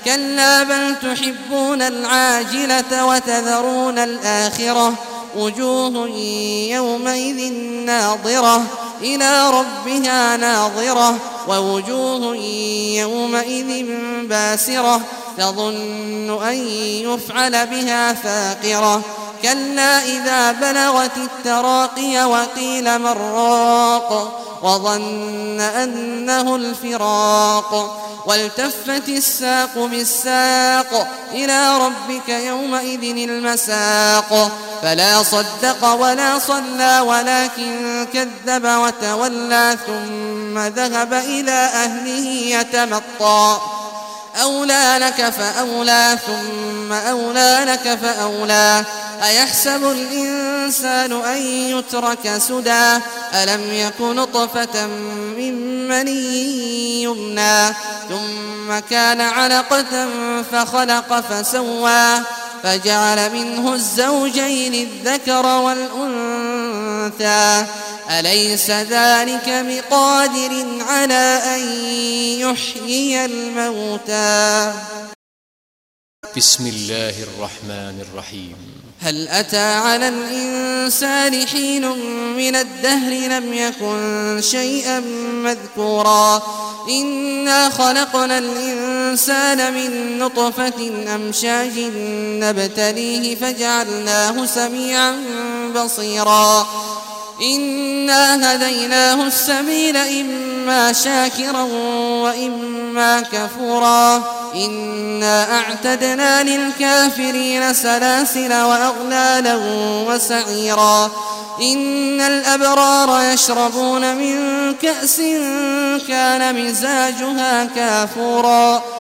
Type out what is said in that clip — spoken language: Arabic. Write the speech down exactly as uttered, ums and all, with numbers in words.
كلا بل تحبون العاجلة وتذرون الآخرة وجوه يومئذ ناظرة إلى ربها ناظرة ووجوه يومئذ باسرة تظن أن يفعل بها فاقرة كلا إذا بلغت التراقي وقيل من راق وظن أنه الفراق والتفت الساق بالساق إلى ربك يومئذ المساق فلا صدق ولا صلى ولكن كذب وتولى ثم ذهب إلى أهله يتمطى أولى لك فأولى ثم أولى لك فأولى أيحسب الإنسان أن يترك سدى ألم يك نطفة من مني يمنى ثم كان علقة فخلق فسوى فجعل منه الزوجين الذكر والأنثى أليس ذلك بقادر على أن يحيي الموتى. بسم الله الرحمن الرحيم. هل أتى على الإنسان حين من الدهر لم يكن شيئا مذكورا إنا خلقنا الإنسان من نطفة أمشاج نبتليه فجعلناه سميعا بصيرا إنا هديناه السبيل إما شاكرا وإما كفورا إنا أعتدنا للكافرين سلاسل وأغلالا وسعيرا إن الأبرار يشربون من كأس كان مزاجها كافورا